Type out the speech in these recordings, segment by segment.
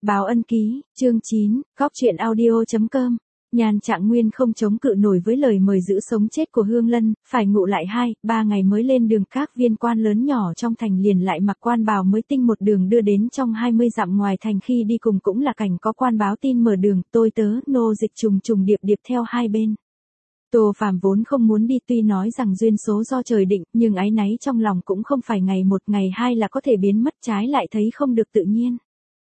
Báo ân ký, chương 9, góc truyện audio.com. Nhan Trạng Nguyên không chống cự nổi với lời mời giữ sống chết của Hương Lân, phải ngụ lại 2-3 ngày mới lên đường. Các viên quan lớn nhỏ trong thành liền lại mặc quan bào mới tinh một đường đưa đến trong 20 dặm ngoài thành. Khi đi cùng cũng là cảnh có quan báo tin mở đường, tôi tớ, nô dịch trùng trùng điệp điệp theo hai bên. Tô Phàm vốn không muốn đi, tuy nói rằng duyên số do trời định, nhưng áy náy trong lòng cũng không phải ngày một ngày hai là có thể biến mất, trái lại thấy không được tự nhiên.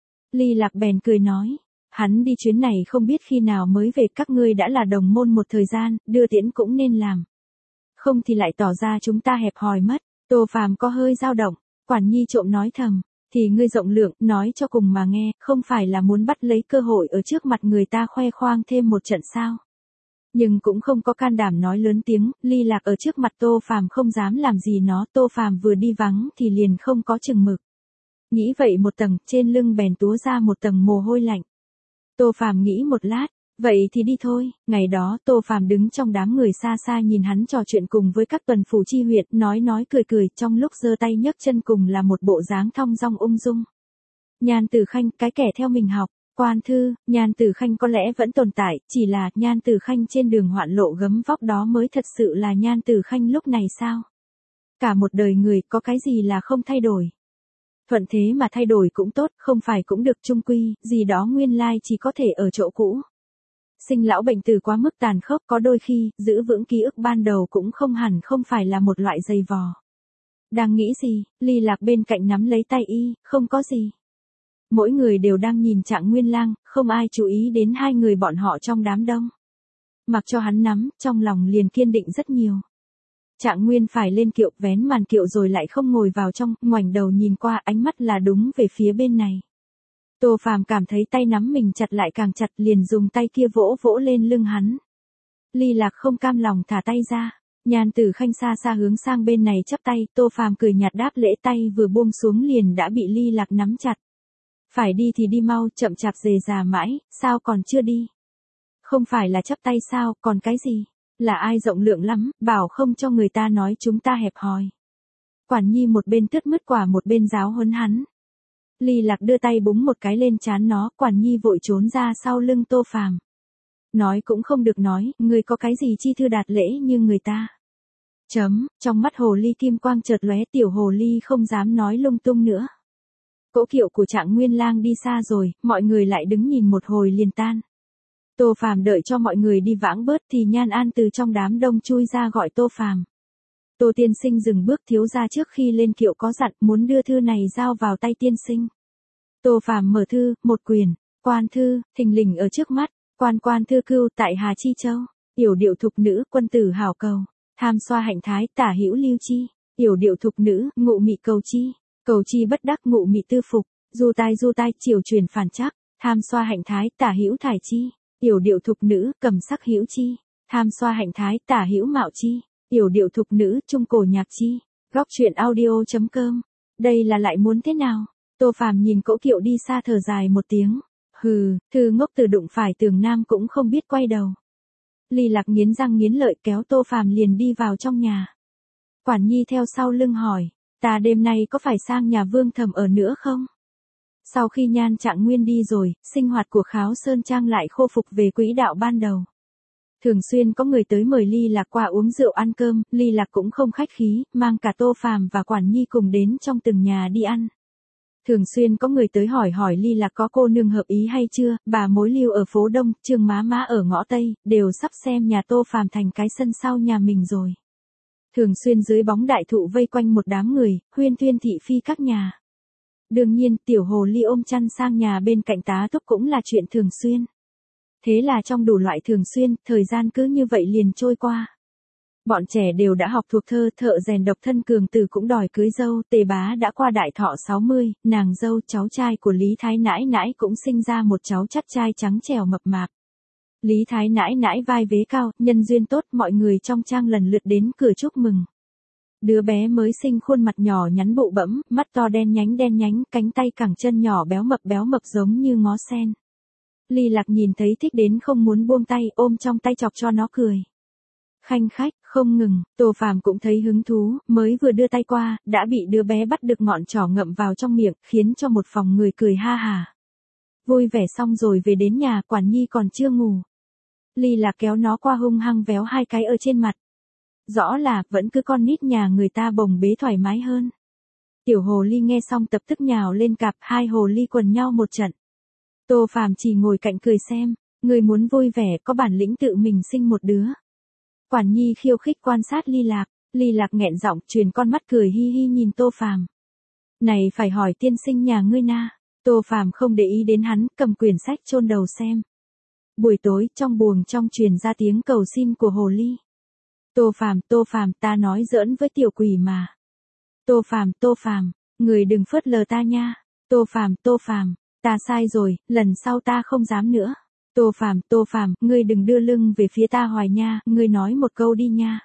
Ly Lạc bèn cười nói, hắn đi chuyến này không biết khi nào mới về, các ngươi đã là đồng môn một thời gian, đưa tiễn cũng nên làm. Không thì lại tỏ ra chúng ta hẹp hòi mất. Tô Phàm có hơi dao động, Quản Nhi trộm nói thầm, thì ngươi rộng lượng, nói cho cùng mà nghe, không phải là muốn bắt lấy cơ hội ở trước mặt người ta khoe khoang thêm một trận sao? Nhưng cũng không có can đảm nói lớn tiếng. Ly Lạc ở trước mặt Tô Phàm không dám làm gì nó. Tô Phàm vừa đi vắng thì liền không có chừng mực. Nghĩ vậy một tầng, trên lưng bèn túa ra một tầng mồ hôi lạnh. Tô Phàm nghĩ một lát, vậy thì đi thôi. Ngày đó Tô Phàm đứng trong đám người xa xa nhìn hắn trò chuyện cùng với các tuần phủ chi huyệt, nói cười cười, trong lúc giơ tay nhấc chân cùng là một bộ dáng thong dong ung dung. Nhan Tử Khanh, cái kẻ theo mình học. Quan thư, Nhan Tử Khanh có lẽ vẫn tồn tại, chỉ là Nhan Tử Khanh trên đường hoạn lộ gấm vóc đó mới thật sự là Nhan Tử Khanh lúc này sao? Cả một đời người có cái gì là không thay đổi? Thuận thế mà thay đổi cũng tốt, không phải cũng được, chung quy, gì đó nguyên lai chỉ có thể ở chỗ cũ. Sinh lão bệnh tử quá mức tàn khốc, có đôi khi, giữ vững ký ức ban đầu cũng không hẳn không phải là một loại dày vò. Đang nghĩ gì, Ly Lạc bên cạnh nắm lấy tay y, không có gì. Mỗi người đều đang nhìn Trạng Nguyên Lang, không ai chú ý đến hai người bọn họ trong đám đông. Mặc cho hắn nắm, trong lòng liền kiên định rất nhiều. Trạng Nguyên phải lên kiệu, vén màn kiệu rồi lại không ngồi vào trong, ngoảnh đầu nhìn qua, ánh mắt là đúng về phía bên này. Tô Phàm cảm thấy tay nắm mình chặt lại càng chặt, liền dùng tay kia vỗ vỗ lên lưng hắn. Ly Lạc không cam lòng thả tay ra. Nhan Tử Khanh xa xa hướng sang bên này chắp tay, Tô Phàm cười nhạt đáp lễ, tay vừa buông xuống liền đã bị Ly Lạc nắm chặt. Phải đi thì đi mau, chậm chạp rề rà mãi, sao còn chưa đi? Không phải là chắp tay sao, còn cái gì? Là ai rộng lượng lắm, bảo không cho người ta nói chúng ta hẹp hòi. Quản Nhi một bên tước mứt quả một bên giáo huấn hắn. Ly Lạc đưa tay búng một cái lên trán nó, Quản Nhi vội trốn ra sau lưng Tô Phàm. Nói cũng không được nói, người có cái gì chi thư đạt lễ như người ta. Trong mắt hồ ly kim quang chợt lóe, tiểu hồ ly không dám nói lung tung nữa. Cỗ kiệu của Trạng Nguyên Lang đi xa rồi, mọi người lại đứng nhìn một hồi liền tan. Tô Phàm đợi cho mọi người đi vãng bớt thì Nhan An từ trong đám đông chui ra gọi Tô Phàm. Tô tiên sinh dừng bước, thiếu gia trước khi lên kiệu có dặn muốn đưa thư này giao vào tay tiên sinh. Tô Phàm mở thư, một quyển, quan thư, thình lình ở trước mắt, quan thư cưu tại Hà Chi Châu, yểu điệu thục nữ, quân tử hảo cầu, tham xoa hạnh thái, tả hữu lưu chi, yểu điệu thục nữ, ngụ mị cầu chi bất đắc, ngụ mị tư phục, du tai, chiều truyền phản trắc, tham xoa hạnh thái, tả hữu thải chi, yểu điệu thục nữ, cầm sắc hữu chi, tham xoa hạnh thái, tả hữu mạo chi, yểu điệu thục nữ, trung cổ nhạc chi. Góc truyện audio.com. Đây là lại muốn thế nào? Tô Phàm nhìn cỗ kiệu đi xa thở dài một tiếng. Hừ, thư ngốc từ đụng phải tường nam cũng không biết quay đầu. Ly Lạc nghiến răng nghiến lợi kéo Tô Phàm liền đi vào trong nhà. Quản Nhi theo sau lưng hỏi, ta đêm nay có phải sang nhà Vương Thẩm ở nữa không? Sau khi Nhan Trạng Nguyên đi rồi, sinh hoạt của Kháo Sơn Trang lại khôi phục về quỹ đạo ban đầu. Thường xuyên có người tới mời Ly Lạc qua uống rượu ăn cơm, Ly Lạc cũng không khách khí, mang cả Tô Phàm và Quản Nhi cùng đến trong từng nhà đi ăn. Thường xuyên có người tới hỏi Ly Lạc có cô nương hợp ý hay chưa, bà mối Lưu ở phố Đông, Trương má ở ngõ Tây, đều sắp xem nhà Tô Phàm thành cái sân sau nhà mình rồi. Thường xuyên dưới bóng đại thụ vây quanh một đám người, huyên thuyên thị phi các nhà. Đương nhiên, tiểu hồ ly ôm chăn sang nhà bên cạnh tá túc cũng là chuyện thường xuyên. Thế là trong đủ loại thường xuyên, thời gian cứ như vậy liền trôi qua. Bọn trẻ đều đã học thuộc thơ, thợ rèn độc thân Cường Tử cũng đòi cưới dâu, Tề Bá đã qua đại thọ 60, nàng dâu cháu trai của Lý Thái Nãi Nãi cũng sinh ra một cháu chắt trai trắng trẻo mập mạp. Lý Thái Nãi Nãi vai vế cao, nhân duyên tốt, mọi người trong trang lần lượt đến cửa chúc mừng. Đứa bé mới sinh khuôn mặt nhỏ nhắn bụ bẫm, mắt to đen nhánh, cánh tay cẳng chân nhỏ béo mập giống như ngó sen. Ly Lạc nhìn thấy thích đến không muốn buông tay, ôm trong tay chọc cho nó cười. Khanh khách, không ngừng, Tô Phàm cũng thấy hứng thú, mới vừa đưa tay qua, đã bị đứa bé bắt được ngọn trỏ ngậm vào trong miệng, khiến cho một phòng người cười ha hà. Vui vẻ xong rồi về đến nhà, Quản Nhi còn chưa ngủ. Ly Lạc kéo nó qua hung hăng véo 2 cái ở trên mặt. Rõ là, vẫn cứ con nít nhà người ta bồng bế thoải mái hơn. Tiểu hồ ly nghe xong tập tức nhào lên cặp, 2 hồ ly quần nhau một trận. Tô Phàm chỉ ngồi cạnh cười xem, người muốn vui vẻ có bản lĩnh tự mình sinh một đứa. Quản Nhi khiêu khích quan sát Ly Lạc nghẹn giọng truyền con mắt cười hi hi nhìn Tô Phàm. Này phải hỏi tiên sinh nhà ngươi na. Tô Phàm không để ý đến hắn, cầm quyển sách chôn đầu xem. Buổi tối, trong buồng trong truyền ra tiếng cầu xin của hồ ly. Tô Phàm, ta nói giỡn với tiểu quỷ mà. Tô Phàm, người đừng phớt lờ ta nha. Tô Phàm, ta sai rồi, lần sau ta không dám nữa. Tô Phàm, ngươi đừng đưa lưng về phía ta hoài nha, ngươi nói một câu đi nha.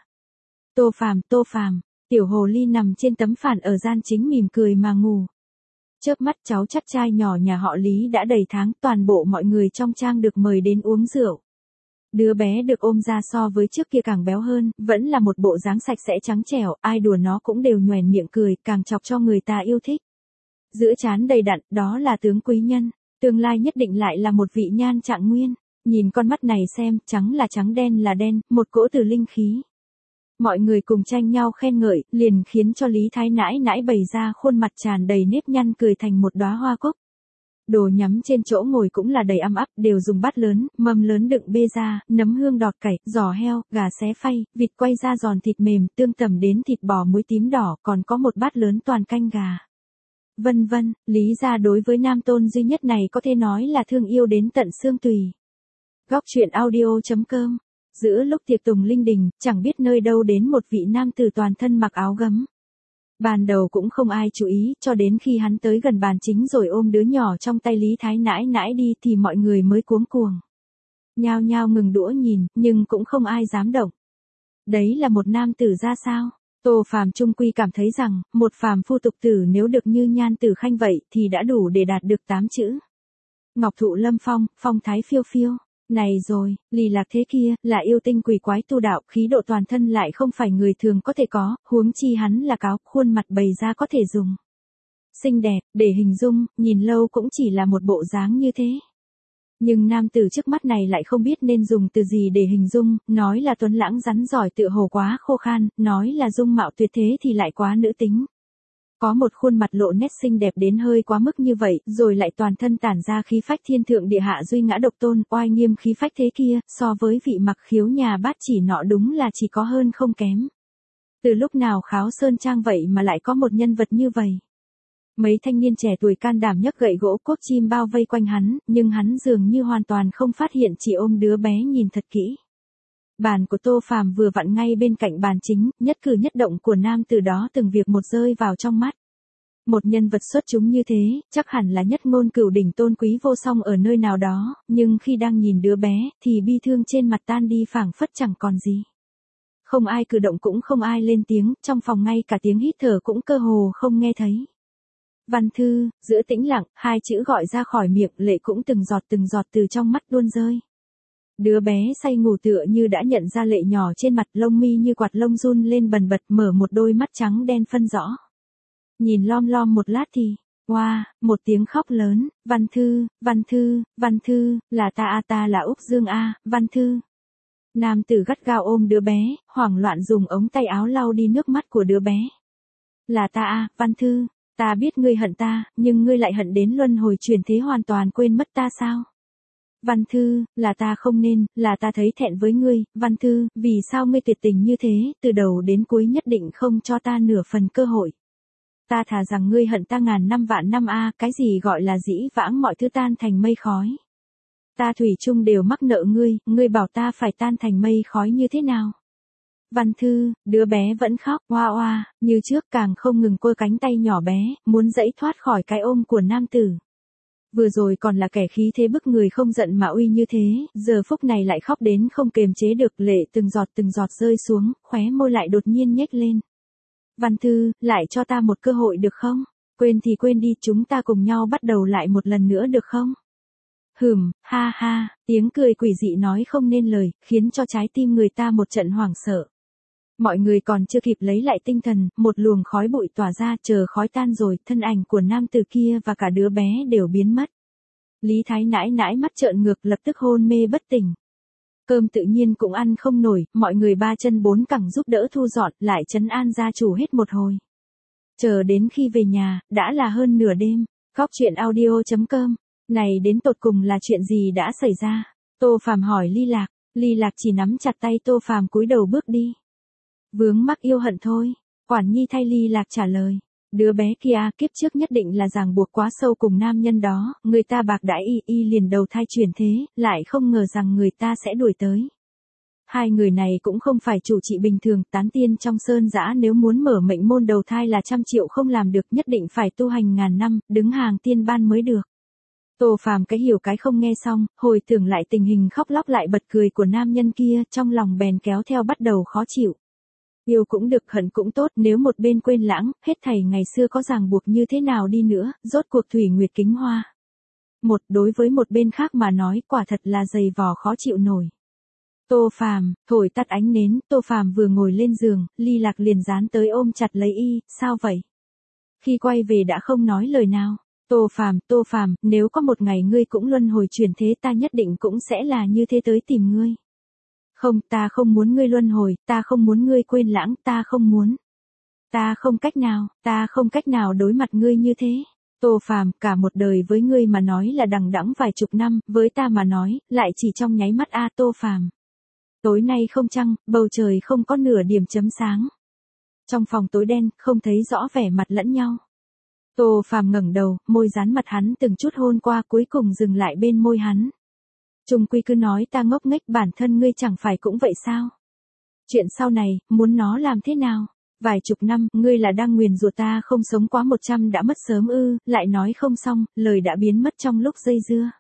Tô Phàm, tiểu hồ ly nằm trên tấm phản ở gian chính mỉm cười mà ngủ. Chớp mắt cháu chắc trai nhỏ nhà họ Lý đã đầy tháng, toàn bộ mọi người trong trang được mời đến uống rượu. Đứa bé được ôm ra so với trước kia càng béo hơn, vẫn là một bộ dáng sạch sẽ trắng trẻo, ai đùa nó cũng đều nhoẻn miệng cười, càng chọc cho người ta yêu thích. Giữa trán đầy đặn, đó là tướng quý nhân, tương lai nhất định lại là một vị Nhan Trạng Nguyên. Nhìn con mắt này xem, trắng là trắng đen là đen, một cỗ từ linh khí. Mọi người cùng tranh nhau khen ngợi, liền khiến cho Lý Thái nãi nãi bày ra khuôn mặt tràn đầy nếp nhăn cười thành một đóa hoa cúc. Đồ nhắm trên chỗ ngồi cũng là đầy ắp, đều dùng bát lớn, mâm lớn đựng bê ra, nấm hương đọt cải, giò heo, gà xé phay, vịt quay ra giòn thịt mềm, tương tẩm đến thịt bò muối tím đỏ, còn có một bát lớn toàn canh gà. Vân vân, Lý gia đối với nam tôn duy nhất này có thể nói là thương yêu đến tận xương tùy. Góc truyện audio.com. Giữa lúc tiệc tùng linh đình, chẳng biết nơi đâu đến một vị nam tử toàn thân mặc áo gấm. Ban đầu cũng không ai chú ý, cho đến khi hắn tới gần bàn chính rồi ôm đứa nhỏ trong tay Lý Thái nãi nãi đi thì mọi người mới cuống cuồng. Nhao nhao ngừng đũa nhìn, nhưng cũng không ai dám động. Đấy là một nam tử ra sao? Tô Phàm trung quy cảm thấy rằng, một phàm phu tục tử nếu được như Nhan Tử Khanh vậy thì đã đủ để đạt được 8 chữ. Ngọc thụ lâm phong, phong thái phiêu phiêu. Này rồi, Ly Lạc thế kia, là yêu tinh quỷ quái tu đạo, khí độ toàn thân lại không phải người thường có thể có, huống chi hắn là cáo, khuôn mặt bày ra có thể dùng. Xinh đẹp, để hình dung, nhìn lâu cũng chỉ là một bộ dáng như thế. Nhưng nam tử trước mắt này lại không biết nên dùng từ gì để hình dung, nói là tuấn lãng rắn giỏi tựa hồ quá khô khan, nói là dung mạo tuyệt thế thì lại quá nữ tính. Có một khuôn mặt lộ nét xinh đẹp đến hơi quá mức như vậy, rồi lại toàn thân tản ra khí phách thiên thượng địa hạ duy ngã độc tôn, oai nghiêm khí phách thế kia, so với vị Mặc Khiếu nhà Bát Chỉ nọ đúng là chỉ có hơn không kém. Từ lúc nào Kháo Sơn Trang vậy mà lại có một nhân vật như vậy? Mấy thanh niên trẻ tuổi can đảm nhấc gậy gỗ cốt chim bao vây quanh hắn, nhưng hắn dường như hoàn toàn không phát hiện, chỉ ôm đứa bé nhìn thật kỹ. Bàn của Tô Phàm vừa vặn ngay bên cạnh bàn chính, nhất cử nhất động của nam từ đó từng việc một rơi vào trong mắt. Một nhân vật xuất chúng như thế, chắc hẳn là nhất ngôn cửu đỉnh tôn quý vô song ở nơi nào đó, nhưng khi đang nhìn đứa bé, thì bi thương trên mặt tan đi phảng phất chẳng còn gì. Không ai cử động cũng không ai lên tiếng, trong phòng ngay cả tiếng hít thở cũng cơ hồ không nghe thấy. Văn Thư, giữa tĩnh lặng, 2 chữ gọi ra khỏi miệng, lệ cũng từng giọt từ trong mắt tuôn rơi. Đứa bé say ngủ tựa như đã nhận ra lệ nhỏ trên mặt, lông mi như quạt lông run lên bần bật, mở một đôi mắt trắng đen phân rõ. Nhìn lom lom một lát thì, wow, một tiếng khóc lớn, Văn Thư, là ta là Úc Dương a, Văn Thư. Nam tử gắt gao ôm đứa bé, hoảng loạn dùng ống tay áo lau đi nước mắt của đứa bé. Là ta a, Văn Thư, ta biết ngươi hận ta, nhưng ngươi lại hận đến luân hồi chuyển thế hoàn toàn quên mất ta sao? Văn Thư, là ta không nên, là ta thấy thẹn với ngươi, Văn Thư, vì sao ngươi tuyệt tình như thế, từ đầu đến cuối nhất định không cho ta nửa phần cơ hội. Ta thà rằng ngươi hận ta ngàn năm vạn năm a, cái gì gọi là dĩ vãng mọi thứ tan thành mây khói. Ta thủy chung đều mắc nợ ngươi bảo ta phải tan thành mây khói như thế nào? Văn Thư, đứa bé vẫn khóc, oa oa, như trước càng không ngừng côi cánh tay nhỏ bé, muốn dẫy thoát khỏi cái ôm của nam tử. Vừa rồi còn là kẻ khí thế bức người không giận mà uy như thế, giờ phút này lại khóc đến không kềm chế được, lệ từng giọt rơi xuống, khóe môi lại đột nhiên nhếch lên. Văn Thư, lại cho ta một cơ hội được không? Quên thì quên đi, chúng ta cùng nhau bắt đầu lại một lần nữa được không? Ha ha, tiếng cười quỷ dị nói không nên lời, khiến cho trái tim người ta một trận hoảng sợ. Mọi người còn chưa kịp lấy lại tinh thần, một luồng khói bụi tỏa ra, chờ khói tan rồi, thân ảnh của nam tử kia và cả đứa bé đều biến mất. Lý Thái nãi nãi mắt trợn ngược lập tức hôn mê bất tỉnh. Cơm tự nhiên cũng ăn không nổi, mọi người ba chân bốn cẳng giúp đỡ thu dọn, lại trấn an gia chủ hết một hồi. Chờ đến khi về nhà, đã là hơn nửa đêm. Góc chuyện audio.com. Này đến tột cùng là chuyện gì đã xảy ra? Tô Phàm hỏi Ly Lạc. Ly Lạc chỉ nắm chặt tay Tô Phàm cúi đầu bước đi. Vướng mắc yêu hận thôi. Quản Nhi thay Ly Lạc trả lời. Đứa bé kia kiếp trước nhất định là ràng buộc quá sâu cùng nam nhân đó, người ta bạc đãi y liền đầu thai chuyển thế, lại không ngờ rằng người ta sẽ đuổi tới. Hai người này cũng không phải chủ trị bình thường, tán tiên trong sơn dã nếu muốn mở mệnh môn đầu thai là 100 triệu không làm được, nhất định phải tu hành ngàn năm, đứng hàng tiên ban mới được. Tô Phàm cái hiểu cái không nghe xong, hồi tưởng lại tình hình khóc lóc lại bật cười của nam nhân kia, trong lòng bèn kéo theo bắt đầu khó chịu. Yêu cũng được, hận cũng tốt, nếu một bên quên lãng, hết thảy ngày xưa có ràng buộc như thế nào đi nữa, rốt cuộc thủy nguyệt kính hoa. Một đối với một bên khác mà nói, quả thật là dày vò khó chịu nổi. Tô Phàm, thổi tắt ánh nến, Tô Phàm vừa ngồi lên giường, Ly Lạc liền dán tới ôm chặt lấy y, sao vậy? Khi quay về đã không nói lời nào. Tô Phàm, nếu có một ngày ngươi cũng luân hồi chuyển thế ta nhất định cũng sẽ là như thế tới tìm ngươi. Không, ta không muốn ngươi luân hồi, ta không muốn ngươi quên lãng, ta không muốn. Ta không cách nào đối mặt ngươi như thế. Tô Phàm, cả một đời với ngươi mà nói là đằng đẵng vài chục năm, với ta mà nói, lại chỉ trong nháy mắt a Tô Phàm. Tối nay không trăng, bầu trời không có nửa điểm chấm sáng. Trong phòng tối đen, không thấy rõ vẻ mặt lẫn nhau. Tô Phàm ngẩng đầu, môi dán mặt hắn từng chút hôn qua cuối cùng dừng lại bên môi hắn. Trung quy cứ nói ta ngốc nghếch, bản thân ngươi chẳng phải cũng vậy sao? Chuyện sau này, muốn nó làm thế nào? Vài chục năm, ngươi là đang nguyền rủa ta không sống quá 100 đã mất sớm ư, lại nói không xong, lời đã biến mất trong lúc dây dưa.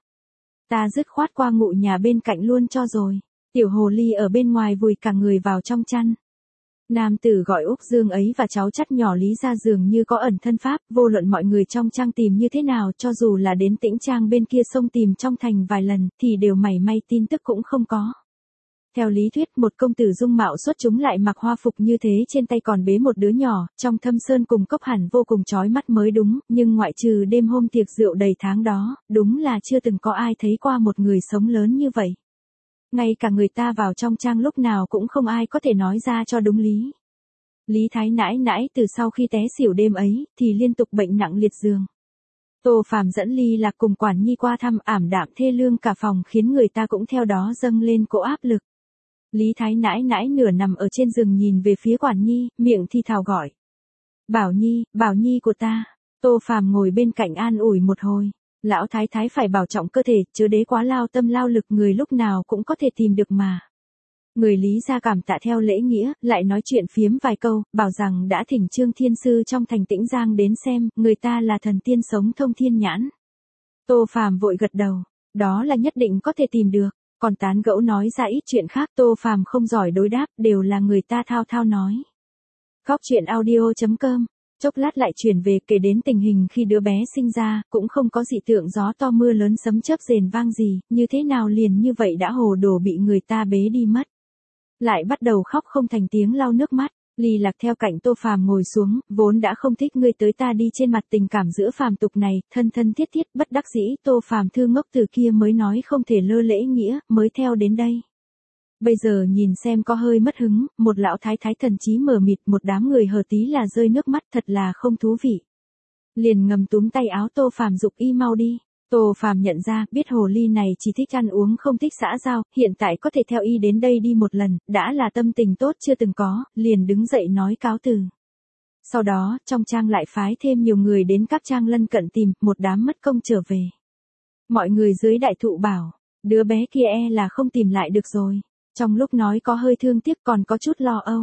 Ta dứt khoát qua ngụ nhà bên cạnh luôn cho rồi. Tiểu hồ ly ở bên ngoài vùi cả người vào trong chăn. Nam tử gọi Úc Dương ấy và cháu chắt nhỏ Lý ra giường như có ẩn thân pháp, vô luận mọi người trong trang tìm như thế nào, cho dù là đến Tĩnh Trang bên kia sông tìm trong thành vài lần, thì đều mảy may tin tức cũng không có. Theo lý thuyết, một công tử dung mạo xuất chúng lại mặc hoa phục như thế, trên tay còn bế một đứa nhỏ, trong thâm sơn cùng cốc hẳn vô cùng chói mắt mới đúng, nhưng ngoại trừ đêm hôm tiệc rượu đầy tháng đó, đúng là chưa từng có ai thấy qua một người sống lớn như vậy. Ngay cả người ta vào trong trang lúc nào cũng không ai có thể nói ra cho đúng lý. Lý Thái nãi nãi từ sau khi té xỉu đêm ấy, thì liên tục bệnh nặng liệt giường. Tô Phàm dẫn Ly Lạc cùng Quản Nhi qua thăm, ảm đạm thê lương cả phòng khiến người ta cũng theo đó dâng lên cỗ áp lực. Lý Thái nãi nãi nửa nằm ở trên giường nhìn về phía Quản Nhi, miệng thi thào gọi. Bảo Nhi của ta. Tô Phàm ngồi bên cạnh an ủi một hồi. Lão thái thái phải bảo trọng cơ thể, chớ đế quá lao tâm lao lực, người lúc nào cũng có thể tìm được mà. Người Lý ra cảm tạ theo lễ nghĩa, lại nói chuyện phiếm vài câu, bảo rằng đã thỉnh Trương Thiên Sư trong thành Tĩnh Giang đến xem, người ta là thần tiên sống thông thiên nhãn. Tô Phàm vội gật đầu, đó là nhất định có thể tìm được, còn tán gẫu nói ra ít chuyện khác Tô Phàm không giỏi đối đáp, đều là người ta thao thao nói. Góc chuyện audio.com. Chốc lát lại chuyển về kể đến tình hình khi đứa bé sinh ra, cũng không có dị tượng gió to mưa lớn sấm chớp rền vang gì, như thế nào liền như vậy đã hồ đồ bị người ta bế đi mất. Lại bắt đầu khóc không thành tiếng lau nước mắt, Ly Lạc theo cạnh Tô Phàm ngồi xuống, vốn đã không thích ngươi tới ta đi trên mặt tình cảm giữa phàm tục này, thân thân thiết thiết bất đắc dĩ Tô Phàm thư ngốc từ kia mới nói không thể lơ lễ nghĩa, mới theo đến đây. Bây giờ nhìn xem có hơi mất hứng, một lão thái thái thần trí mờ mịt, một đám người hờ tí là rơi nước mắt, thật là không thú vị. Liền ngầm túm tay áo Tô Phàm giục y mau đi. Tô Phàm nhận ra, biết hồ ly này chỉ thích ăn uống không thích xã giao, hiện tại có thể theo y đến đây đi một lần, đã là tâm tình tốt chưa từng có, liền đứng dậy nói cáo từ. Sau đó, trong trang lại phái thêm nhiều người đến các trang lân cận tìm, một đám mất công trở về. Mọi người dưới đại thụ bảo, đứa bé kia là không tìm lại được rồi. Trong lúc nói có hơi thương tiếc còn có chút lo âu.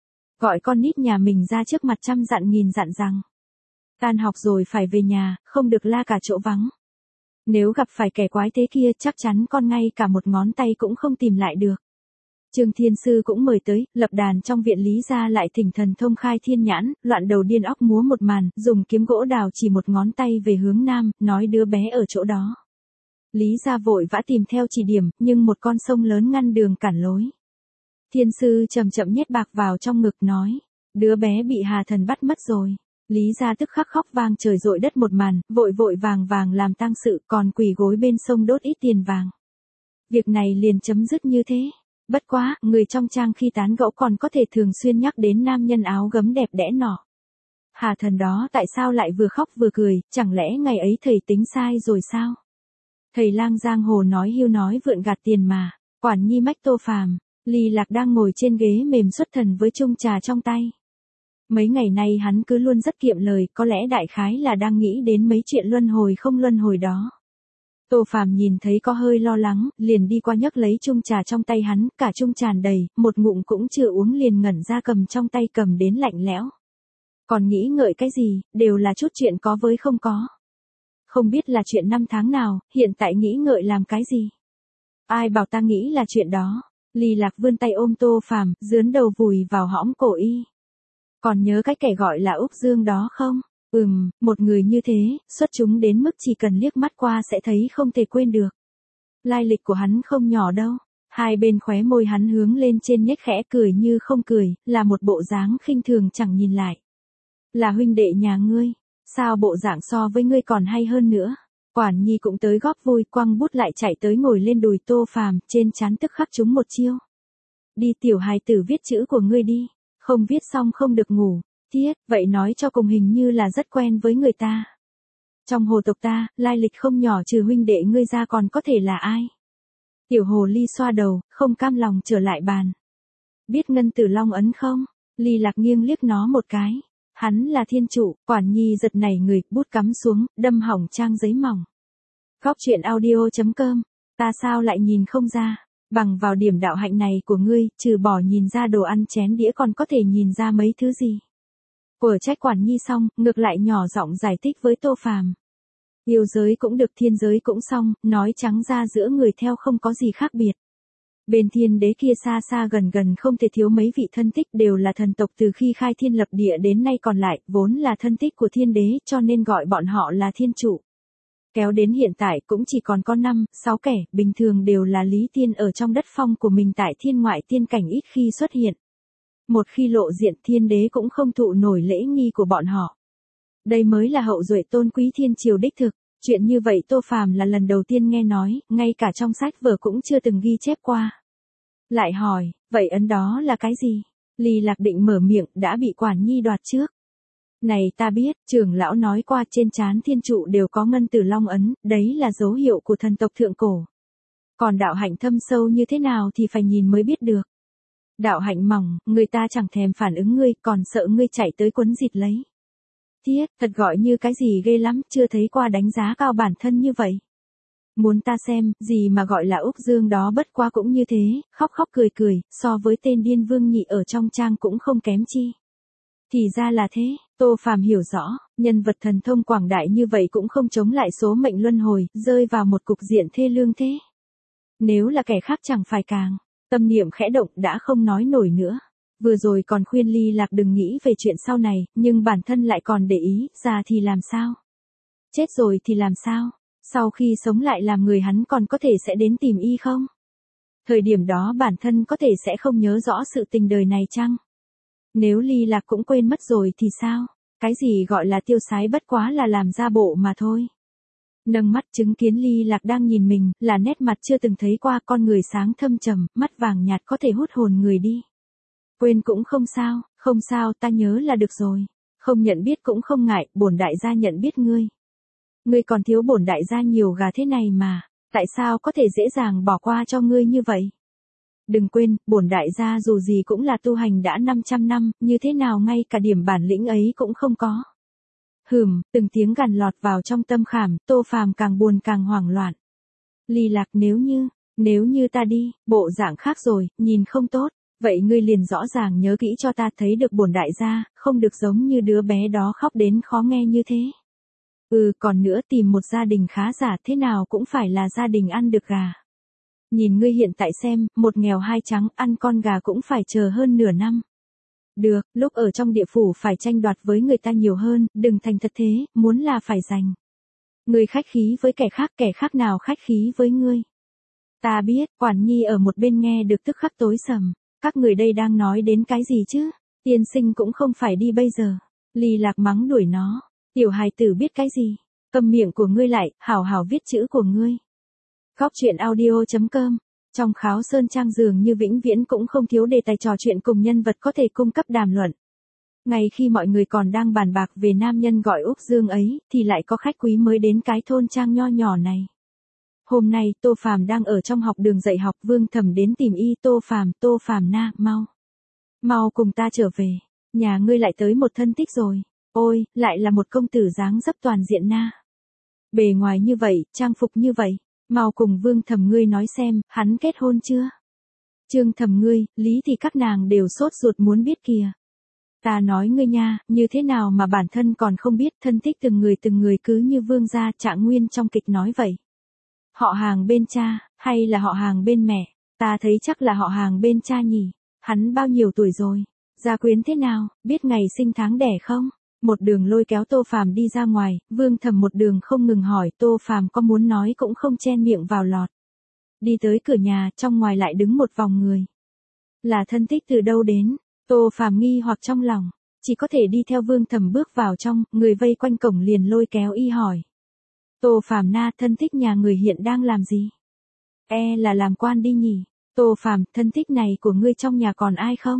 Gọi con nít nhà mình ra trước mặt trăm dặn nghìn dặn rằng. Tan học rồi phải về nhà, không được la cả chỗ vắng. Nếu gặp phải kẻ quái thế kia chắc chắn con ngay cả một ngón tay cũng không tìm lại được. Trương Thiên Sư cũng mời tới, lập đàn trong viện Lý gia lại thỉnh thần thông khai thiên nhãn, loạn đầu điên óc múa một màn, dùng kiếm gỗ đào chỉ một ngón tay về hướng nam, nói đứa bé ở chỗ đó. Lý gia vội vã tìm theo chỉ điểm, nhưng một con sông lớn ngăn đường cản lối. Thiên sư chậm chậm nhét bạc vào trong ngực nói, đứa bé bị Hà Thần bắt mất rồi. Lý gia tức khắc khóc vang trời dội đất một màn, vội vội vàng vàng làm tang sự, còn quỳ gối bên sông đốt ít tiền vàng. Việc này liền chấm dứt như thế. Bất quá, người trong trang khi tán gẫu còn có thể thường xuyên nhắc đến nam nhân áo gấm đẹp đẽ nọ. Hà thần đó tại sao lại vừa khóc vừa cười, chẳng lẽ ngày ấy thầy tính sai rồi sao? Thầy lang giang hồ nói hưu nói vượn gạt tiền mà, quản nhi mách Tô Phàm. Ly Lạc đang ngồi trên ghế mềm xuất thần với chung trà trong tay. Mấy ngày nay hắn cứ luôn rất kiệm lời, có lẽ đại khái là đang nghĩ đến mấy chuyện luân hồi không luân hồi đó. Tô Phàm nhìn thấy có hơi lo lắng, liền đi qua nhấc lấy chung trà trong tay hắn, cả chung tràn đầy, một ngụm cũng chưa uống liền ngẩn ra cầm trong tay cầm đến lạnh lẽo. Còn nghĩ ngợi cái gì, đều là chút chuyện có với không có. Không biết là chuyện năm tháng nào, hiện tại nghĩ ngợi làm cái gì? Ai bảo ta nghĩ là chuyện đó? Ly Lạc vươn tay ôm Tô Phàm, dướn đầu vùi vào hõm cổ y. Còn nhớ cái kẻ gọi là Úc Dương đó không? Một người như thế, xuất chúng đến mức chỉ cần liếc mắt qua sẽ thấy không thể quên được. Lai lịch của hắn không nhỏ đâu. Hai bên khóe môi hắn hướng lên trên nhếch khẽ cười như không cười, là một bộ dáng khinh thường chẳng nhìn lại. Là huynh đệ nhà ngươi, sao bộ dạng so với ngươi còn hay hơn nữa. Quản nhi cũng tới góp vui, quăng bút lại chạy tới ngồi lên đùi Tô Phàm, trên trán tức khắc trúng một chiêu. Đi tiểu hài tử viết chữ của ngươi đi, không viết xong không được ngủ. Thiết, vậy nói cho cùng hình như là rất quen với người ta. Trong hồ tộc ta, lai lịch không nhỏ trừ huynh đệ ngươi ra còn có thể là ai? Tiểu hồ ly xoa đầu, không cam lòng trở lại bàn. Biết ngân tử long ấn không? Ly Lạc nghiêng liếc nó một cái. Hắn là thiên trụ, quản nhi giật nảy người, bút cắm xuống, đâm hỏng trang giấy mỏng. Góc truyện audio.com, ta sao lại nhìn không ra, bằng vào điểm đạo hạnh này của ngươi, trừ bỏ nhìn ra đồ ăn chén đĩa còn có thể nhìn ra mấy thứ gì. Của trách quản nhi xong, ngược lại nhỏ giọng giải thích với Tô Phàm. Yêu giới cũng được thiên giới cũng xong, nói trắng ra giữa người theo không có gì khác biệt. Bên thiên đế kia xa xa gần gần không thể thiếu mấy vị thân tích đều là thần tộc từ khi khai thiên lập địa đến nay còn lại, vốn là thân tích của thiên đế cho nên gọi bọn họ là thiên trụ. Kéo đến hiện tại cũng chỉ còn có 5, 6 kẻ, bình thường đều là lý tiên ở trong đất phong của mình tại thiên ngoại tiên cảnh ít khi xuất hiện. Một khi lộ diện thiên đế cũng không thụ nổi lễ nghi của bọn họ. Đây mới là hậu duệ tôn quý thiên triều đích thực. Chuyện như vậy Tô Phàm là lần đầu tiên nghe nói, ngay cả trong sách vở cũng chưa từng ghi chép qua. Lại hỏi, vậy ấn đó là cái gì? Ly Lạc định mở miệng, đã bị quản nhi đoạt trước. Này ta biết, trưởng lão nói qua trên trán thiên trụ đều có ngân tử long ấn, đấy là dấu hiệu của thần tộc thượng cổ. Còn đạo hạnh thâm sâu như thế nào thì phải nhìn mới biết được. Đạo hạnh mỏng, người ta chẳng thèm phản ứng ngươi, còn sợ ngươi chạy tới quấn dịt lấy. Thiết, thật gọi như cái gì ghê lắm, chưa thấy qua đánh giá cao bản thân như vậy. Muốn ta xem, gì mà gọi là Úc Dương đó bất quá cũng như thế, khóc khóc cười cười, so với tên điên vương nhị ở trong trang cũng không kém chi. Thì ra là thế, Tô Phàm hiểu rõ, nhân vật thần thông quảng đại như vậy cũng không chống lại số mệnh luân hồi, rơi vào một cục diện thê lương thế. Nếu là kẻ khác chẳng phải càng, tâm niệm khẽ động đã không nói nổi nữa. Vừa rồi còn khuyên Ly Lạc đừng nghĩ về chuyện sau này, nhưng bản thân lại còn để ý, già thì làm sao? Chết rồi thì làm sao? Sau khi sống lại làm người hắn còn có thể sẽ đến tìm y không? Thời điểm đó bản thân có thể sẽ không nhớ rõ sự tình đời này chăng? Nếu Ly Lạc cũng quên mất rồi thì sao? Cái gì gọi là tiêu sái bất quá là làm ra bộ mà thôi. Nâng mắt chứng kiến Ly Lạc đang nhìn mình, là nét mặt chưa từng thấy qua, con người sáng thâm trầm, mắt vàng nhạt có thể hút hồn người đi. Quên cũng không sao, ta nhớ là được rồi. Không nhận biết cũng không ngại, bổn đại gia nhận biết ngươi. Ngươi còn thiếu bổn đại gia nhiều gà thế này mà, tại sao có thể dễ dàng bỏ qua cho ngươi như vậy? Đừng quên, bổn đại gia dù gì cũng là tu hành đã 500 năm, như thế nào ngay cả điểm bản lĩnh ấy cũng không có. Từng tiếng gằn lọt vào trong tâm khảm, Tô Phàm càng buồn càng hoảng loạn. Ly Lạc, nếu như ta đi, bộ dạng khác rồi, nhìn không tốt. Vậy ngươi liền rõ ràng nhớ kỹ cho ta, thấy được bổn đại gia, không được giống như đứa bé đó khóc đến khó nghe như thế. Còn nữa, tìm một gia đình khá giả, thế nào cũng phải là gia đình ăn được gà. Nhìn ngươi hiện tại xem, một nghèo hai trắng, ăn con gà cũng phải chờ hơn nửa năm. Được, lúc ở trong địa phủ phải tranh đoạt với người ta nhiều hơn, đừng thành thật thế, muốn là phải giành. Ngươi khách khí với kẻ khác nào khách khí với ngươi. Ta biết, quản nhi ở một bên nghe được tức khắc tối sầm. Các người đây đang nói đến cái gì chứ? Tiên sinh cũng không phải đi bây giờ. Ly Lạc mắng đuổi nó, tiểu hài tử biết cái gì, câm miệng của ngươi lại, hảo hảo viết chữ của ngươi. Góc truyện audio.com. Trong Kháo Sơn Trang dường như vĩnh viễn cũng không thiếu đề tài trò chuyện cùng nhân vật có thể cung cấp đàm luận. Ngay khi mọi người còn đang bàn bạc về nam nhân gọi Úc Dương ấy, thì lại có khách quý mới đến cái thôn trang nho nhỏ này. Hôm nay Tô Phàm đang ở trong học đường dạy học, Vương Thẩm đến tìm y. Tô Phàm na, mau cùng ta trở về, nhà ngươi lại tới một thân thích rồi, ôi, lại là một công tử dáng dấp toàn diện na. Bề ngoài như vậy, trang phục như vậy, mau cùng Vương Thẩm ngươi nói xem, hắn kết hôn chưa? Trương Thẩm ngươi, Lý thì các nàng đều sốt ruột muốn biết kìa. Ta nói ngươi nha, như thế nào mà bản thân còn không biết, thân thích từng người cứ như Vương gia Trạng Nguyên trong kịch nói vậy. Họ hàng bên cha, hay là họ hàng bên mẹ? Ta thấy chắc là họ hàng bên cha nhỉ. Hắn bao nhiêu tuổi rồi? Gia quyến thế nào, biết ngày sinh tháng đẻ không? Một đường lôi kéo Tô Phàm đi ra ngoài, Vương Thẩm một đường không ngừng hỏi, Tô Phàm có muốn nói cũng không chen miệng vào lọt. Đi tới cửa nhà, trong ngoài lại đứng một vòng người. Là thân thích từ đâu đến? Tô Phàm nghi hoặc trong lòng, chỉ có thể đi theo Vương Thẩm bước vào trong, người vây quanh cổng liền lôi kéo y hỏi. Tô Phàm na, thân thích nhà người hiện đang làm gì? Là làm quan đi nhỉ? Tô Phàm, thân thích này của ngươi trong nhà còn ai không?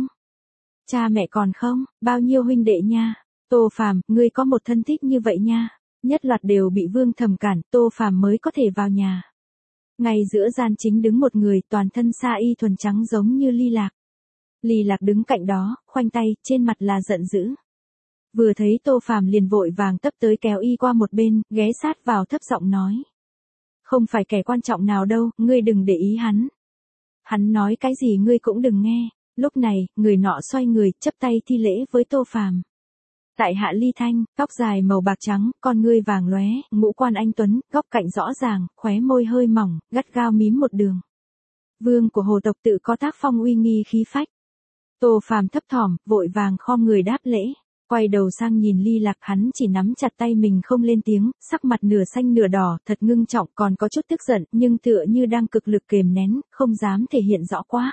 Cha mẹ còn không? Bao nhiêu huynh đệ nha? Tô Phàm, ngươi có một thân thích như vậy nha. Nhất loạt đều bị Vương Thẩm cản, Tô Phàm mới có thể vào nhà. Ngay giữa gian chính đứng một người, toàn thân sa y thuần trắng giống như Ly Lạc. Ly Lạc đứng cạnh đó, khoanh tay, trên mặt là giận dữ. Vừa thấy Tô Phàm liền vội vàng tấp tới kéo y qua một bên, ghé sát vào thấp giọng nói. Không phải kẻ quan trọng nào đâu, ngươi đừng để ý hắn. Hắn nói cái gì ngươi cũng đừng nghe. Lúc này, người nọ xoay người, chắp tay thi lễ với Tô Phàm. Tại hạ Ly Thanh, tóc dài màu bạc trắng, con ngươi vàng lóe, ngũ quan anh tuấn, góc cạnh rõ ràng, khóe môi hơi mỏng, gắt gao mím một đường. Vương của Hồ tộc tự có tác phong uy nghi khí phách. Tô Phàm thấp thỏm, vội vàng khom người đáp lễ, quay đầu sang nhìn Ly Lạc, hắn chỉ nắm chặt tay mình không lên tiếng, sắc mặt nửa xanh nửa đỏ, thật ngưng trọng, còn có chút tức giận, nhưng tựa như đang cực lực kềm nén, không dám thể hiện rõ quá.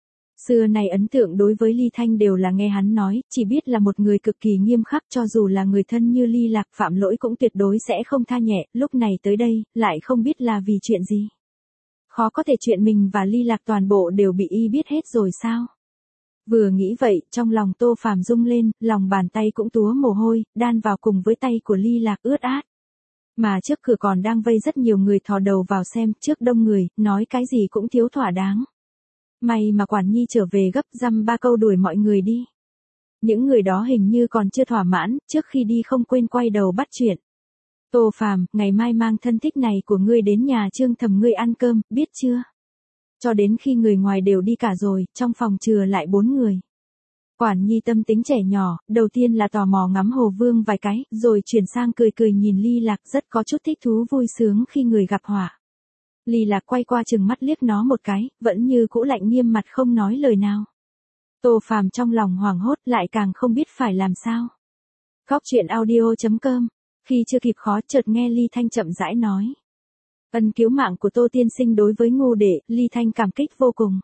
Xưa này ấn tượng đối với Ly Thanh đều là nghe hắn nói, chỉ biết là một người cực kỳ nghiêm khắc, cho dù là người thân như Ly Lạc phạm lỗi cũng tuyệt đối sẽ không tha nhẹ, lúc này tới đây, lại không biết là vì chuyện gì. Khó có thể chuyện mình và Ly Lạc toàn bộ đều bị y biết hết rồi sao? Vừa nghĩ vậy, trong lòng Tô Phàm rung lên, lòng bàn tay cũng túa mồ hôi, đan vào cùng với tay của Ly Lạc ướt át. Mà trước cửa còn đang vây rất nhiều người thò đầu vào xem, trước đông người, nói cái gì cũng thiếu thỏa đáng. May mà quản nhi trở về gấp, dăm ba câu đuổi mọi người đi. Những người đó hình như còn chưa thỏa mãn, trước khi đi không quên quay đầu bắt chuyện. Tô Phàm, ngày mai mang thân thích này của ngươi đến nhà Trương Thẩm ngươi ăn cơm, biết chưa? Cho đến khi người ngoài đều đi cả rồi, trong phòng chừa lại 4 người. Quản nhi tâm tính trẻ nhỏ, đầu tiên là tò mò ngắm Hồ Vương vài cái, rồi chuyển sang cười cười nhìn Ly Lạc, rất có chút thích thú vui sướng khi người gặp họa. Ly Lạc quay qua chừng mắt liếc nó một cái, vẫn như cũ lạnh nghiêm mặt không nói lời nào. Tô Phàm trong lòng hoảng hốt, lại càng không biết phải làm sao. Góc truyện audio.com. Khi chưa kịp khó, chợt nghe Ly Thanh chậm rãi nói. Ân cứu mạng của Tô tiên sinh đối với Ngô đệ, Ly Thanh cảm kích vô cùng.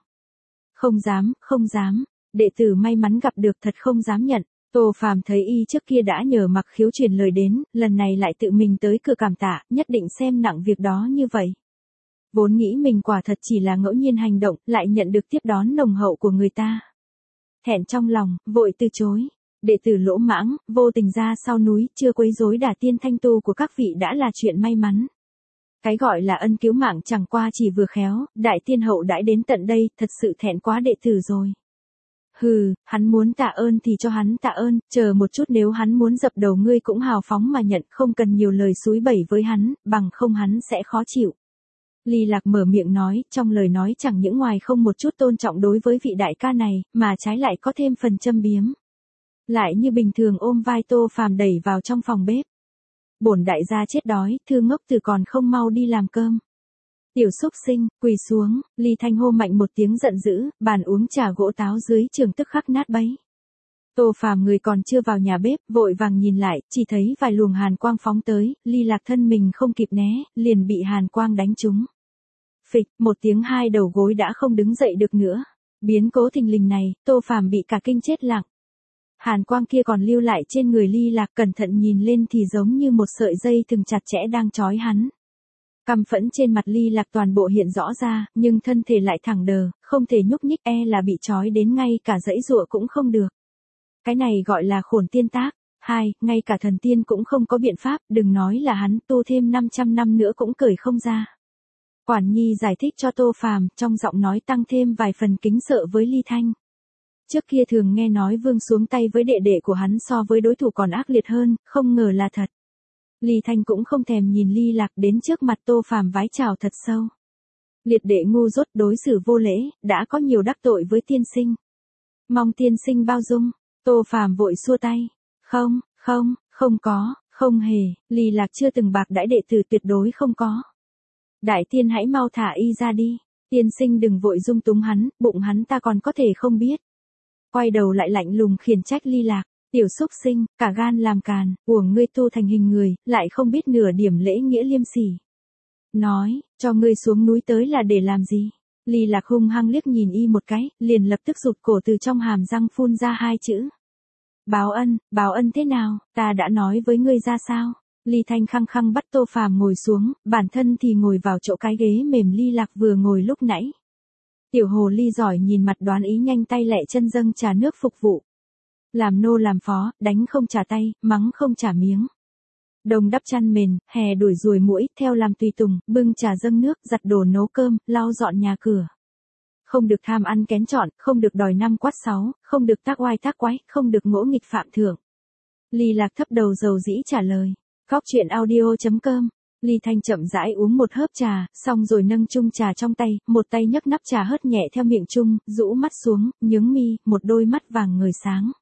Không dám, đệ tử may mắn gặp được, thật không dám nhận. Tô Phàm thấy y trước kia đã nhờ Mặc Khiếu truyền lời đến, lần này lại tự mình tới cửa cảm tạ, nhất định xem nặng việc đó như vậy. Vốn nghĩ mình quả thật chỉ là ngẫu nhiên hành động, lại nhận được tiếp đón nồng hậu của người ta. Thẹn trong lòng, vội từ chối. Đệ tử lỗ mãng, vô tình ra sau núi, chưa quấy rối đả tiên thanh tu của các vị đã là chuyện may mắn. Cái gọi là ân cứu mạng chẳng qua chỉ vừa khéo, đại tiên hậu đãi đến tận đây, thật sự thẹn quá đệ tử rồi. Hừ, hắn muốn tạ ơn thì cho hắn tạ ơn, chờ một chút, nếu hắn muốn dập đầu ngươi cũng hào phóng mà nhận, không cần nhiều lời xúi bẩy với hắn, bằng không hắn sẽ khó chịu. Ly Lạc mở miệng nói, trong lời nói chẳng những ngoài không một chút tôn trọng đối với vị đại ca này, mà trái lại có thêm phần châm biếm. Lại như bình thường ôm vai Tô Phàm đẩy vào trong phòng bếp. Bổn đại gia chết đói, Thư Ngốc Từ còn không mau đi làm cơm. Tiểu xúc sinh, quỳ xuống, Ly Thanh hô mạnh một tiếng giận dữ, bàn uống trà gỗ táo dưới trường tức khắc nát bấy. Tô Phàm người còn chưa vào nhà bếp, vội vàng nhìn lại, chỉ thấy vài luồng hàn quang phóng tới, Ly Lạc thân mình không kịp né, liền bị hàn quang đánh trúng. Phịch, một tiếng, hai đầu gối đã không đứng dậy được nữa. Biến cố thình lình này, Tô Phàm bị cả kinh chết lặng. Hàn quang kia còn lưu lại trên người Ly Lạc, cẩn thận nhìn lên thì giống như một sợi dây thừng chặt chẽ đang trói hắn. Căm phẫn trên mặt Ly Lạc toàn bộ hiện rõ ra, nhưng thân thể lại thẳng đờ, không thể nhúc nhích, là bị trói đến ngay cả giãy giụa cũng không được. Cái này gọi là khổn tiên tác. Ngay cả thần tiên cũng không có biện pháp, đừng nói là hắn, tu thêm 500 năm nữa cũng cởi không ra. Quản Nhi giải thích cho Tô Phàm, trong giọng nói tăng thêm vài phần kính sợ với Ly Thanh. Trước kia thường nghe nói Vương xuống tay với đệ đệ của hắn so với đối thủ còn ác liệt hơn, không ngờ là thật. Ly Thanh cũng không thèm nhìn Ly Lạc, đến trước mặt Tô Phàm vái chào thật sâu. Liệt đệ ngu dốt, đối xử vô lễ, đã có nhiều đắc tội với tiên sinh. Mong tiên sinh bao dung. Tô Phàm vội xua tay. Không có, không hề, Ly Lạc chưa từng bạc đãi đệ tử, tuyệt đối không có. Đại tiên hãy mau thả y ra đi. Tiên sinh đừng vội dung túng hắn, bụng hắn ta còn có thể không biết. Quay đầu lại lạnh lùng khiển trách Ly Lạc. Tiểu xúc sinh, cả gan làm càn, uổng ngươi tu thành hình người, lại không biết nửa điểm lễ nghĩa liêm sỉ. Nói, cho ngươi xuống núi tới là để làm gì? Ly Lạc hung hăng liếc nhìn y một cái, liền lập tức rụt cổ, từ trong hàm răng phun ra hai chữ. Báo ân thế nào, ta đã nói với ngươi ra sao? Ly Thanh khăng khăng bắt Tô Phàm ngồi xuống, bản thân thì ngồi vào chỗ cái ghế mềm Ly Lạc vừa ngồi lúc nãy. Tiểu hồ ly giỏi nhìn mặt đoán ý, nhanh tay lẹ chân dâng trà nước phục vụ. Làm nô làm phó, đánh không trả tay, mắng không trả miếng. Đồng đắp chăn mền, hè đuổi ruồi muỗi, theo làm tùy tùng, bưng trà dâng nước, giặt đồ nấu cơm, lau dọn nhà cửa. Không được tham ăn kén chọn, không được đòi năm quát sáu, không được tác oai tác quái, không được ngỗ nghịch phạm thượng. Ly Lạc thấp đầu dầu dĩ trả lời. Góc chuyện audio.com. Ly Thanh chậm rãi uống một hớp trà, xong rồi nâng chung trà trong tay, một tay nhấc nắp trà hớt nhẹ theo miệng chung, rũ mắt xuống, nhướng mi, một đôi mắt vàng ngời sáng.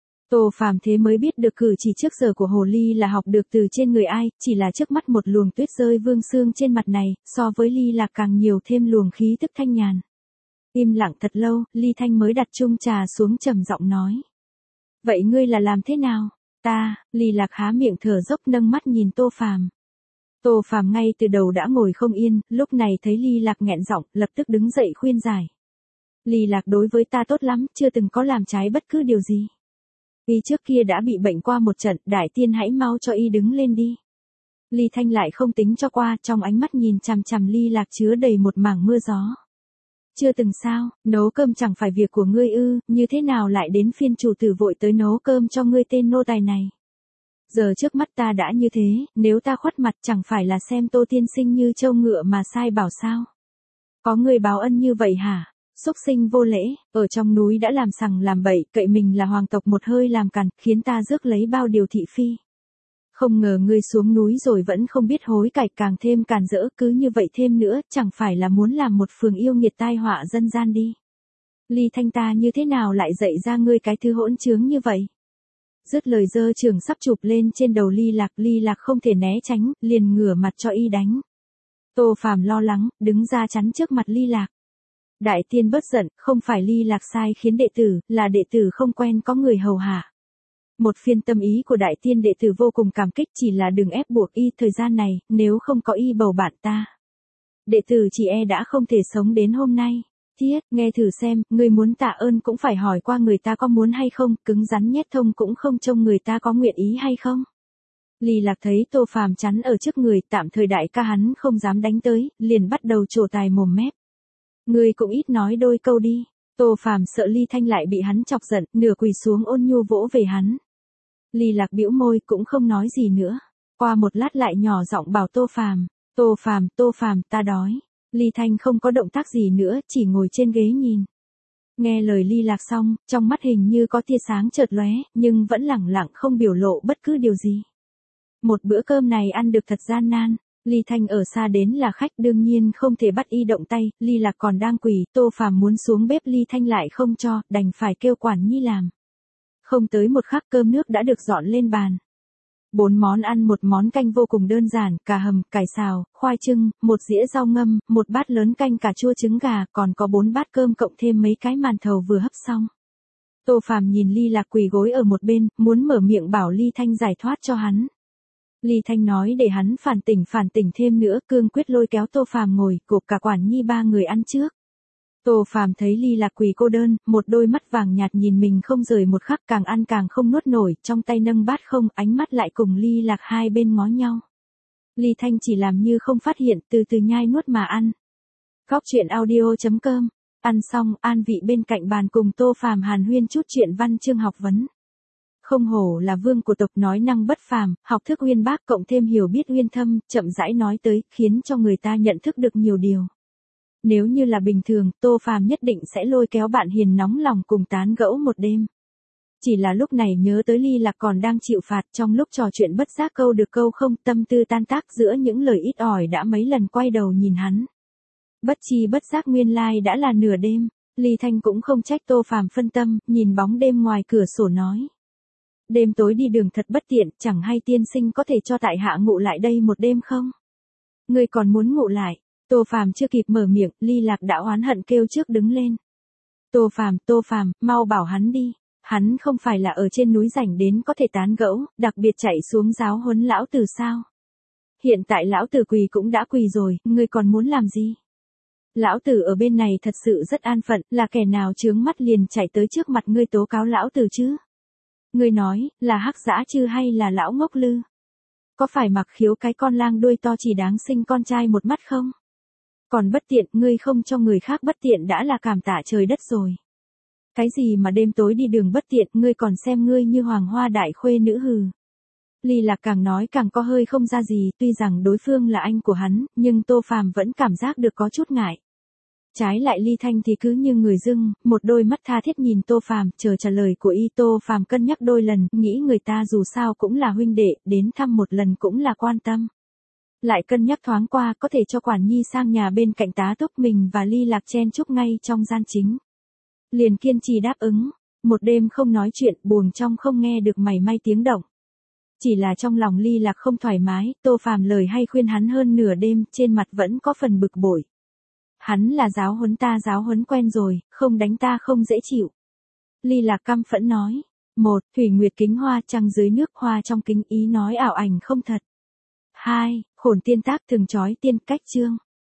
Tô Phàm thế mới biết được cử chỉ trước giờ của hồ ly là học được từ trên người ai, chỉ là trước mắt một luồng tuyết rơi vương sương trên mặt này, so với Ly Lạc càng nhiều thêm luồng khí tức thanh nhàn. Im lặng thật lâu, Ly Thanh mới đặt chung trà xuống, trầm giọng nói. Vậy ngươi là làm thế nào? Ly Lạc há miệng thở dốc, nâng mắt nhìn Tô Phàm. Tô Phàm ngay từ đầu đã ngồi không yên, lúc này thấy Ly Lạc nghẹn giọng, lập tức đứng dậy khuyên giải. Ly Lạc đối với ta tốt lắm, chưa từng có làm trái bất cứ điều gì. Y trước kia đã bị bệnh qua một trận, đại tiên hãy mau cho y đứng lên đi. Ly Thanh lại không tính cho qua, trong ánh mắt nhìn chằm chằm Ly Lạc chứa đầy một mảng mưa gió. Chưa từng sao, nấu cơm chẳng phải việc của ngươi ư, như thế nào lại đến phiên chủ tử vội tới nấu cơm cho ngươi tên nô tài này. Giờ trước mắt ta đã như thế, nếu ta khuất mặt chẳng phải là xem Tô tiên sinh như trâu ngựa mà sai bảo sao. Có người báo ân như vậy hả? Xúc sinh vô lễ, ở trong núi đã làm sằng làm bậy, cậy mình là hoàng tộc một hơi làm càn, khiến ta rước lấy bao điều thị phi. Không ngờ ngươi xuống núi rồi vẫn không biết hối cải, càng thêm càn rỡ, cứ như vậy thêm nữa, chẳng phải là muốn làm một phường yêu nghiệt tai họa dân gian đi. Ly Thanh, ta như thế nào lại dạy ra ngươi cái thứ hỗn trướng như vậy? Dứt lời giơ trường sắp chụp lên trên đầu Ly Lạc không thể né tránh, liền ngửa mặt cho y đánh. Tô Phàm lo lắng, đứng ra chắn trước mặt Ly Lạc. Đại tiên bớt giận, không phải Ly Lạc sai khiến đệ tử, là đệ tử không quen có người hầu hạ. Một phiên tâm ý của đại tiên đệ tử vô cùng cảm kích, chỉ là đừng ép buộc y thời gian này, nếu không có y bầu bạn ta. Đệ tử chỉ đã không thể sống đến hôm nay. Thiết, nghe thử xem, người muốn tạ ơn cũng phải hỏi qua người ta có muốn hay không, cứng rắn nhét thông cũng không trông người ta có nguyện ý hay không. Ly Lạc thấy Tô Phàm chắn ở trước người, tạm thời đại ca hắn không dám đánh tới, liền bắt đầu trổ tài mồm mép. Ngươi cũng ít nói đôi câu đi. Tô Phàm sợ Ly Thanh lại bị hắn chọc giận, nửa quỳ xuống ôn nhu vỗ về hắn. Ly Lạc bĩu môi cũng không nói gì nữa. Qua một lát lại nhỏ giọng bảo Tô Phàm, ta đói. Ly Thanh không có động tác gì nữa, chỉ ngồi trên ghế nhìn. Nghe lời Ly Lạc xong, trong mắt hình như có tia sáng chợt lóe, nhưng vẫn lẳng lặng không biểu lộ bất cứ điều gì. Một bữa cơm này ăn được thật gian nan. Ly Thanh ở xa đến là khách, đương nhiên không thể bắt y động tay, Ly Lạc còn đang quỳ, Tô Phàm muốn xuống bếp Ly Thanh lại không cho, đành phải kêu quản nhi làm. Không tới một khắc cơm nước đã được dọn lên bàn. 4 món ăn, một món canh vô cùng đơn giản, cà hầm, cải xào, khoai trưng, một dĩa rau ngâm, một bát lớn canh cà chua trứng gà, còn có 4 bát cơm cộng thêm mấy cái màn thầu vừa hấp xong. Tô Phàm nhìn Ly Lạc quỳ gối ở một bên, muốn mở miệng bảo Ly Thanh giải thoát cho hắn. Ly Thanh nói để hắn phản tỉnh thêm nữa, cương quyết lôi kéo Tô Phàm ngồi, cộp cả quản nhi 3 người ăn trước. Tô Phàm thấy Ly Lạc quỳ cô đơn, một đôi mắt vàng nhạt nhìn mình không rời một khắc, càng ăn càng không nuốt nổi, trong tay nâng bát không, ánh mắt lại cùng Ly Lạc hai bên ngó nhau. Ly Thanh chỉ làm như không phát hiện, từ từ nhai nuốt mà ăn. Góc truyện audio.com. Ăn xong, an vị bên cạnh bàn cùng Tô Phàm hàn huyên chút chuyện văn chương học vấn. Không hổ là vương của tộc, nói năng bất phàm, học thức uyên bác cộng thêm hiểu biết uyên thâm, chậm rãi nói tới, khiến cho người ta nhận thức được nhiều điều. Nếu như là bình thường, Tô Phàm nhất định sẽ lôi kéo bạn hiền nóng lòng cùng tán gẫu một đêm. Chỉ là lúc này nhớ tới Ly Lạc còn đang chịu phạt, trong lúc trò chuyện bất giác câu được câu không, tâm tư tan tác giữa những lời ít ỏi đã mấy lần quay đầu nhìn hắn. Bất chi bất giác nguyên lai đã là nửa đêm, Ly Thanh cũng không trách Tô Phàm phân tâm, nhìn bóng đêm ngoài cửa sổ nói. Đêm tối đi đường thật bất tiện, chẳng hay tiên sinh có thể cho tại hạ ngủ lại đây một đêm không? Ngươi còn muốn ngủ lại? Tô Phàm chưa kịp mở miệng, Ly Lạc đã oán hận kêu trước đứng lên. Tô Phàm, mau bảo hắn đi. Hắn không phải là ở trên núi rảnh đến có thể tán gẫu, đặc biệt chạy xuống giáo huấn lão tử sao? Hiện tại lão tử quỳ cũng đã quỳ rồi, ngươi còn muốn làm gì? Lão tử ở bên này thật sự rất an phận, là kẻ nào chướng mắt liền chạy tới trước mặt ngươi tố cáo lão tử chứ? Ngươi nói, là hắc dã chứ hay là lão ngốc lư? Có phải Mặc Khiếu cái con lang đuôi to chỉ đáng sinh con trai một mắt không? Còn bất tiện, ngươi không cho người khác bất tiện đã là cảm tạ trời đất rồi. Cái gì mà đêm tối đi đường bất tiện, ngươi còn xem ngươi như hoàng hoa đại khuê nữ hừ. Ly Lạc càng nói càng có hơi không ra gì, tuy rằng đối phương là anh của hắn, nhưng Tô Phàm vẫn cảm giác được có chút ngại. Trái lại Ly Thanh thì cứ như người dưng, một đôi mắt tha thiết nhìn Tô Phàm, chờ trả lời của y. Tô Phàm cân nhắc đôi lần, nghĩ người ta dù sao cũng là huynh đệ, đến thăm một lần cũng là quan tâm. Lại cân nhắc thoáng qua có thể cho Quản Nhi sang nhà bên cạnh tá túc mình và Ly Lạc chen chúc ngay trong gian chính. Liền kiên trì đáp ứng, một đêm không nói chuyện, buồng trong không nghe được mảy may tiếng động. Chỉ là trong lòng Ly Lạc không thoải mái, Tô Phàm lời hay khuyên hắn hơn nửa đêm, trên mặt vẫn có phần bực bội. Hắn là giáo huấn ta giáo huấn quen rồi, không đánh ta không dễ chịu. Ly Lạc căm phẫn nói. 1. Thủy Nguyệt kính hoa, trăng dưới nước, hoa trong kính, ý nói ảo ảnh không thật. 2. Khổn tiên tác thường chói tiên, cách chương.